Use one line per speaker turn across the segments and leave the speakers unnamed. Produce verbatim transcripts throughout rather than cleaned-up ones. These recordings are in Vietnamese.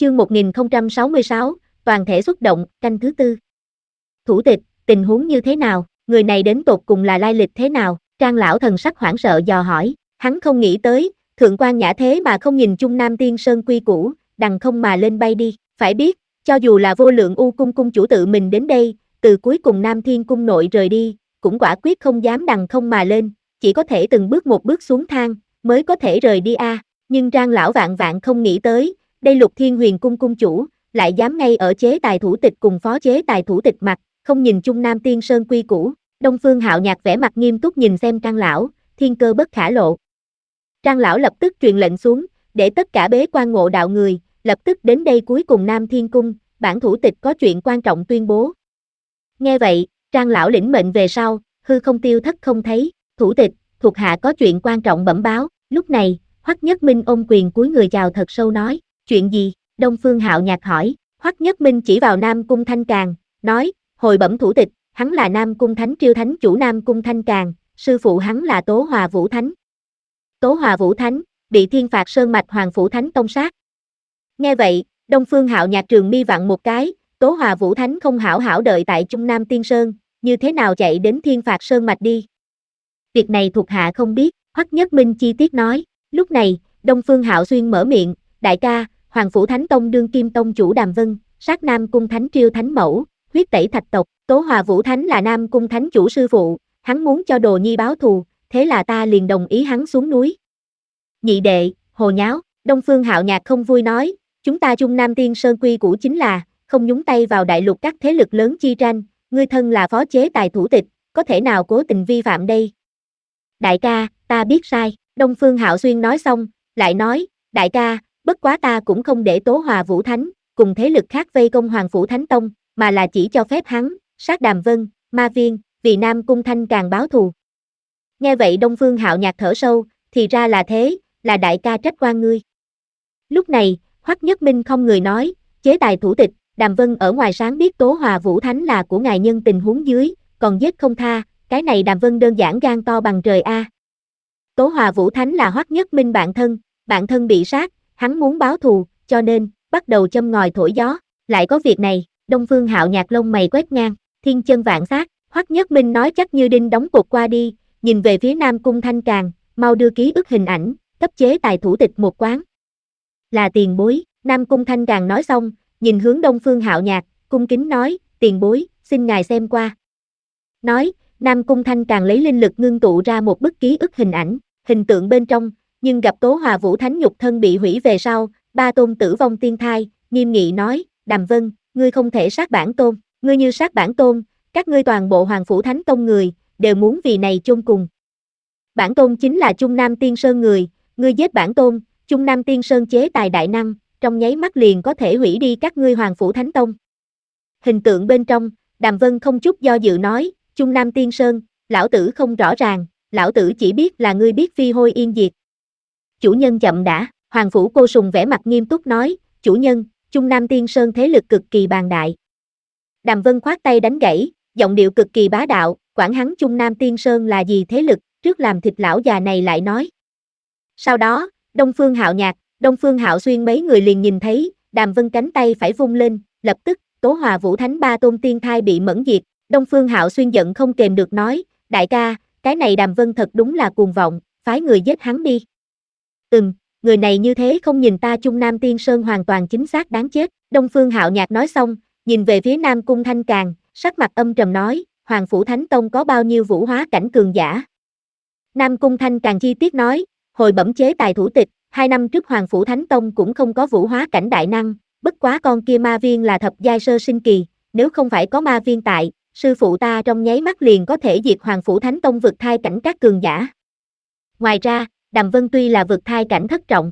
Chương một nghìn không trăm sáu mươi sáu, toàn thể xuất động, canh thứ tư. Thủ tịch, tình huống như thế nào, người này đến tột cùng là lai lịch thế nào? Trang lão thần sắc hoảng sợ dò hỏi, hắn không nghĩ tới, thượng quan nhã thế mà không nhìn chung Nam Tiên Sơn quy củ, đằng không mà lên bay đi, phải biết, cho dù là Vô Lượng U cung cung chủ tự mình đến đây, từ cuối cùng Nam Thiên cung nội rời đi, cũng quả quyết không dám đằng không mà lên, chỉ có thể từng bước một bước xuống thang, mới có thể rời đi a. À. Nhưng Trang lão vạn vạn không nghĩ tới, đây Lục Thiên Huyền cung cung chủ, lại dám ngay ở chế tài thủ tịch cùng phó chế tài thủ tịch mặt, không nhìn chung Nam Tiên Sơn quy củ. Đông Phương Hạo Nhạc vẻ mặt nghiêm túc nhìn xem Trang lão, thiên cơ bất khả lộ. Trang lão lập tức truyền lệnh xuống, để tất cả bế quan ngộ đạo người, lập tức đến đây cuối cùng Nam Thiên cung, bản thủ tịch có chuyện quan trọng tuyên bố. Nghe vậy, Trang lão lĩnh mệnh về sau, hư không tiêu thất không thấy, thủ tịch, thuộc hạ có chuyện quan trọng bẩm báo. Lúc này, Hoắc Nhất Minh ôm quyền cúi người chào thật sâu nói, chuyện gì? Đông Phương Hạo Nhạc hỏi. Hoắc Nhất Minh chỉ vào Nam cung Thanh Càn, nói, hồi bẩm thủ tịch, hắn là Nam cung Thánh Triêu Thánh chủ Nam cung Thanh Càn, sư phụ hắn là Tố Hòa Vũ Thánh. Tố Hòa Vũ Thánh, bị Thiên Phạt Sơn mạch Hoàng Phủ Thánh tông sát. Nghe vậy, Đông Phương Hạo Nhạc trường mi vặn một cái, Tố Hòa Vũ Thánh không hảo hảo đợi tại Trung Nam Tiên Sơn, như thế nào chạy đến Thiên Phạt Sơn mạch đi? Việc này thuộc hạ không biết, Hoắc Nhất Minh chi tiết nói. Lúc này, Đông Phương Hạo Xuyên mở miệng, đại ca, Hoàng Phủ Thánh Tông đương kim tông chủ Đàm Vân, sát Nam cung Thánh Triêu Thánh mẫu, huyết tẩy thạch tộc, Tố Hòa Vũ Thánh là Nam cung Thánh chủ sư phụ, hắn muốn cho Đồ Nhi báo thù, thế là ta liền đồng ý hắn xuống núi. Nhị đệ, hồ nháo, Đông Phương Hạo Nhạc không vui nói, chúng ta Trung Nam Tiên Sơn quy củ chính là, không nhúng tay vào đại lục các thế lực lớn chi tranh, ngươi thân là phó chế tài thủ tịch, có thể nào cố tình vi phạm đây? Đại ca, ta biết sai, Đông Phương Hạo Xuyên nói xong, lại nói, đại ca, bất quá ta cũng không để Tố Hòa Vũ Thánh, cùng thế lực khác vây công Hoàng Phủ Thánh Tông, mà là chỉ cho phép hắn, sát Đàm Vân, Ma Viên, vì Nam cung Thanh Càn báo thù. Nghe vậy Đông Phương Hạo Nhạc thở sâu, thì ra là thế, là đại ca trách oan ngươi. Lúc này, Hoắc Nhất Minh không người nói, chế tài thủ tịch, Đàm Vân ở ngoài sáng biết Tố Hòa Vũ Thánh là của ngài nhân tình huống dưới, còn giết không tha, cái này Đàm Vân đơn giản gan to bằng trời a. Tố Hòa Vũ Thánh là Hoắc Nhất Minh bạn thân, bạn thân bị sát, hắn muốn báo thù, cho nên, bắt đầu châm ngòi thổi gió, lại có việc này, Đông Phương Hạo Nhạc lông mày quét ngang, thiên chân vạn sát, Hoắc Nhất Minh nói chắc như đinh đóng cột qua đi, nhìn về phía Nam cung Thanh Càn, mau đưa ký ức hình ảnh, cấp chế tài thủ tịch một quán. Là tiền bối, Nam cung Thanh Càn nói xong, nhìn hướng Đông Phương Hạo Nhạc, cung kính nói, tiền bối, xin ngài xem qua. Nói, Nam cung Thanh Càn lấy linh lực ngưng tụ ra một bức ký ức hình ảnh, hình tượng bên trong, nhưng gặp Tố Hòa Vũ Thánh nhục thân bị hủy về sau, ba tôn tử vong tiên thai, nghiêm nghị nói, Đàm Vân, ngươi không thể sát bản tôn, ngươi như sát bản tôn, các ngươi toàn bộ Hoàng Phủ Thánh Tông người, đều muốn vì này chôn cùng. Bản tôn chính là Trung Nam Tiên Sơn người, ngươi giết bản tôn, Trung Nam Tiên Sơn chế tài đại năng, trong nháy mắt liền có thể hủy đi các ngươi Hoàng Phủ Thánh Tông. Hình tượng bên trong, Đàm Vân không chút do dự nói, Trung Nam Tiên Sơn, lão tử không rõ ràng, lão tử chỉ biết là ngươi biết phi hôi yên diệt. Chủ nhân chậm đã, Hoàng Phủ Cô Sùng vẻ mặt nghiêm túc nói, chủ nhân, Trung Nam Tiên Sơn thế lực cực kỳ bàn đại. Đàm Vân khoát tay đánh gãy, giọng điệu cực kỳ bá đạo, quản hắn Trung Nam Tiên Sơn là gì thế lực, trước làm thịt lão già này lại nói. Sau đó, Đông Phương Hạo Nhạc, Đông Phương Hạo Xuyên mấy người liền nhìn thấy, Đàm Vân cánh tay phải vung lên, lập tức, Tố Hòa Vũ Thánh ba tôn tiên thai bị mẫn diệt, Đông Phương Hạo Xuyên giận không kềm được nói, đại ca, cái này Đàm Vân thật đúng là cuồng vọng, phái người giết hắn đi. Ừm, người này như thế không nhìn ta Trung Nam Tiên Sơn hoàn toàn chính xác đáng chết, Đông Phương Hạo Nhạc nói xong, nhìn về phía Nam cung Thanh Càn, sắc mặt âm trầm nói, Hoàng Phủ Thánh Tông có bao nhiêu vũ hóa cảnh cường giả. Nam cung Thanh Càn chi tiết nói, hồi bẩm chế tài thủ tịch, hai năm trước Hoàng Phủ Thánh Tông cũng không có vũ hóa cảnh đại năng, bất quá con kia ma viên là thập giai sơ sinh kỳ, nếu không phải có ma viên tại, sư phụ ta trong nháy mắt liền có thể diệt Hoàng Phủ Thánh Tông vực thai cảnh các cường giả. Ngoài ra, Đàm Vân tuy là vực thai cảnh thất trọng.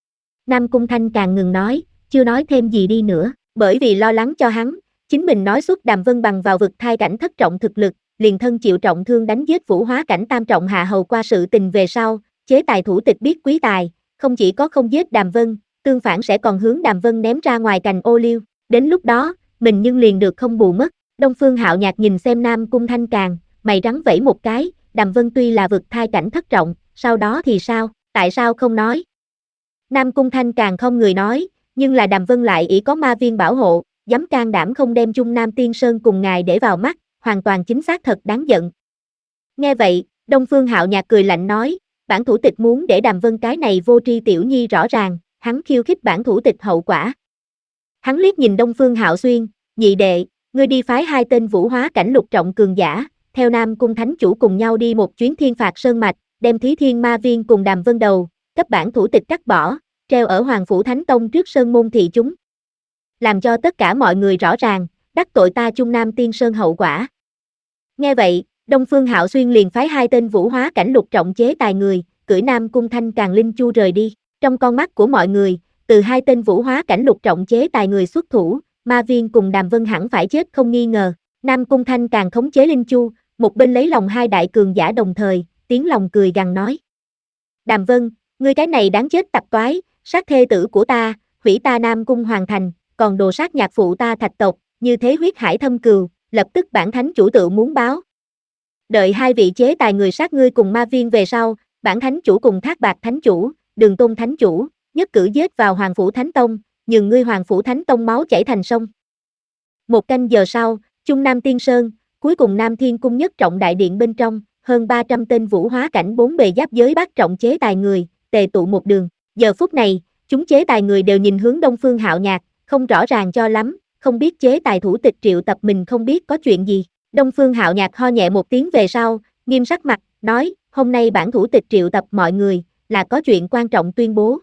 Nam cung Thanh Càn ngừng nói, chưa nói thêm gì đi nữa, bởi vì lo lắng cho hắn, chính mình nói xuất Đàm Vân bằng vào vực thai cảnh thất trọng thực lực, liền thân chịu trọng thương đánh giết vũ hóa cảnh tam trọng hạ hầu qua sự tình về sau, chế tài thủ tịch biết quý tài, không chỉ có không giết Đàm Vân, tương phản sẽ còn hướng Đàm Vân ném ra ngoài cành ô liu, đến lúc đó, mình nhưng liền được không bù mất. Đông Phương Hạo Nhạc nhìn xem Nam cung Thanh Càn, mày rắn vẫy một cái, Đàm Vân tuy là vực thai cảnh thất trọng, sau đó thì sao, tại sao không nói? Nam cung Thanh Càn không người nói, nhưng là Đàm Vân lại ỷ có ma viên bảo hộ, dám can đảm không đem Trung Nam Tiên Sơn cùng ngài để vào mắt, hoàn toàn chính xác thật đáng giận. Nghe vậy, Đông Phương Hạo Nhạc cười lạnh nói, bản thủ tịch muốn để Đàm Vân cái này vô tri tiểu nhi rõ ràng, hắn khiêu khích bản thủ tịch hậu quả. Hắn liếc nhìn Đông Phương Hạo Xuyên, nhị đệ, ngươi đi phái hai tên vũ hóa cảnh lục trọng cường giả, theo Nam Cung Thánh Chủ cùng nhau đi một chuyến thiên phạt sơn mạch, đem Thí Thiên Ma Viên cùng Đàm Vân đầu, cấp bản thủ tịch cắt bỏ, treo ở Hoàng Phủ Thánh Tông trước sơn môn thị chúng. Làm cho tất cả mọi người rõ ràng, đắc tội ta Trung Nam Tiên Sơn hậu quả. Nghe vậy, Đông Phương Hạo Xuyên liền phái hai tên vũ hóa cảnh lục trọng chế tài người, cưỡi Nam Cung Thanh Càng Linh Chu rời đi. Trong con mắt của mọi người, từ hai tên vũ hóa cảnh lục trọng chế tài người xuất thủ, Ma Viên cùng Đàm Vân hẳn phải chết không nghi ngờ. Nam Cung Thanh Càng khống chế Linh Chu, một bên lấy lòng hai đại cường giả đồng thời, tiếng lòng cười gằn nói. Đàm Vân, ngươi cái này đáng chết tặc toái, sát thê tử của ta, hủy ta Nam Cung hoàn thành, còn đồ sát nhạc phụ ta Thạch tộc, như thế huyết hải thâm cừu, lập tức bản thánh chủ tự muốn báo. Đợi hai vị chế tài người sát ngươi cùng Ma Viên về sau, bản thánh chủ cùng Thác Bạt thánh chủ, Đường Tôn thánh chủ, nhất cử giết vào Hoàng Phủ Thánh Tông, nhường ngươi Hoàng Phủ Thánh Tông máu chảy thành sông. Một canh giờ sau, Trung Nam Tiên Sơn, cuối cùng Nam Thiên Cung nhất trọng đại điện bên trong, hơn ba trăm tên vũ hóa cảnh bốn bề giáp giới bát trọng chế tài người, tề tụ một đường. Giờ phút này, chúng chế tài người đều nhìn hướng Đông Phương Hạo Nhạc, không rõ ràng cho lắm, không biết chế tài thủ tịch triệu tập mình không biết có chuyện gì. Đông Phương Hạo Nhạc ho nhẹ một tiếng về sau, nghiêm sắc mặt, nói, hôm nay bản thủ tịch triệu tập mọi người, là có chuyện quan trọng tuyên bố.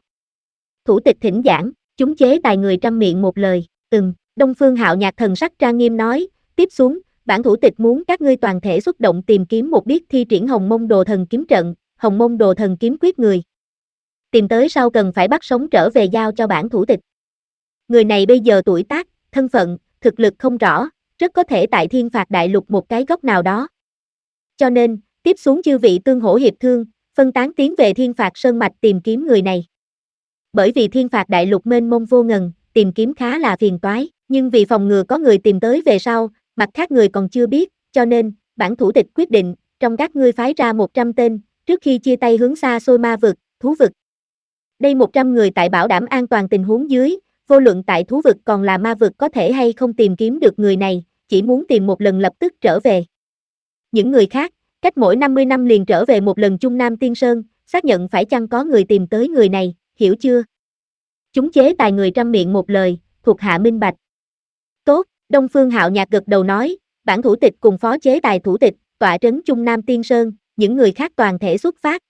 Thủ tịch thỉnh giảng, chúng chế tài người trăm miệng một lời, ừm, Đông Phương Hạo Nhạc thần sắc trang nghiêm nói, tiếp xuống, bản thủ tịch muốn các ngươi toàn thể xuất động tìm kiếm một biết thi triển Hồng Mông Đồ Thần Kiếm trận, Hồng Mông Đồ Thần Kiếm quyết người. Tìm tới sau cần phải bắt sống trở về giao cho bản thủ tịch. Người này bây giờ tuổi tác, thân phận, thực lực không rõ, rất có thể tại thiên phạt đại lục một cái góc nào đó. Cho nên, tiếp xuống chư vị tương hỗ hiệp thương, phân tán tiến về thiên phạt sơn mạch tìm kiếm người này. Bởi vì thiên phạt đại lục mênh mông vô ngần, tìm kiếm khá là phiền toái, nhưng vì phòng ngừa có người tìm tới về sau, mặt khác người còn chưa biết, cho nên, bản thủ tịch quyết định, trong các ngươi phái ra một trăm tên, trước khi chia tay hướng xa xôi ma vực, thú vực. Đây một trăm người tại bảo đảm an toàn tình huống dưới, vô luận tại thú vực còn là ma vực có thể hay không tìm kiếm được người này, chỉ muốn tìm một lần lập tức trở về. Những người khác, cách mỗi năm mươi năm liền trở về một lần Trung Nam Tiên Sơn, xác nhận phải chăng có người tìm tới người này, hiểu chưa? Chúng chế tài người trăm miệng một lời, thuộc hạ minh bạch. Tốt, Đông Phương Hạo Nhạc gật đầu nói, bản thủ tịch cùng phó chế tài thủ tịch, tọa trấn Trung Nam Tiên Sơn, những người khác toàn thể xuất phát,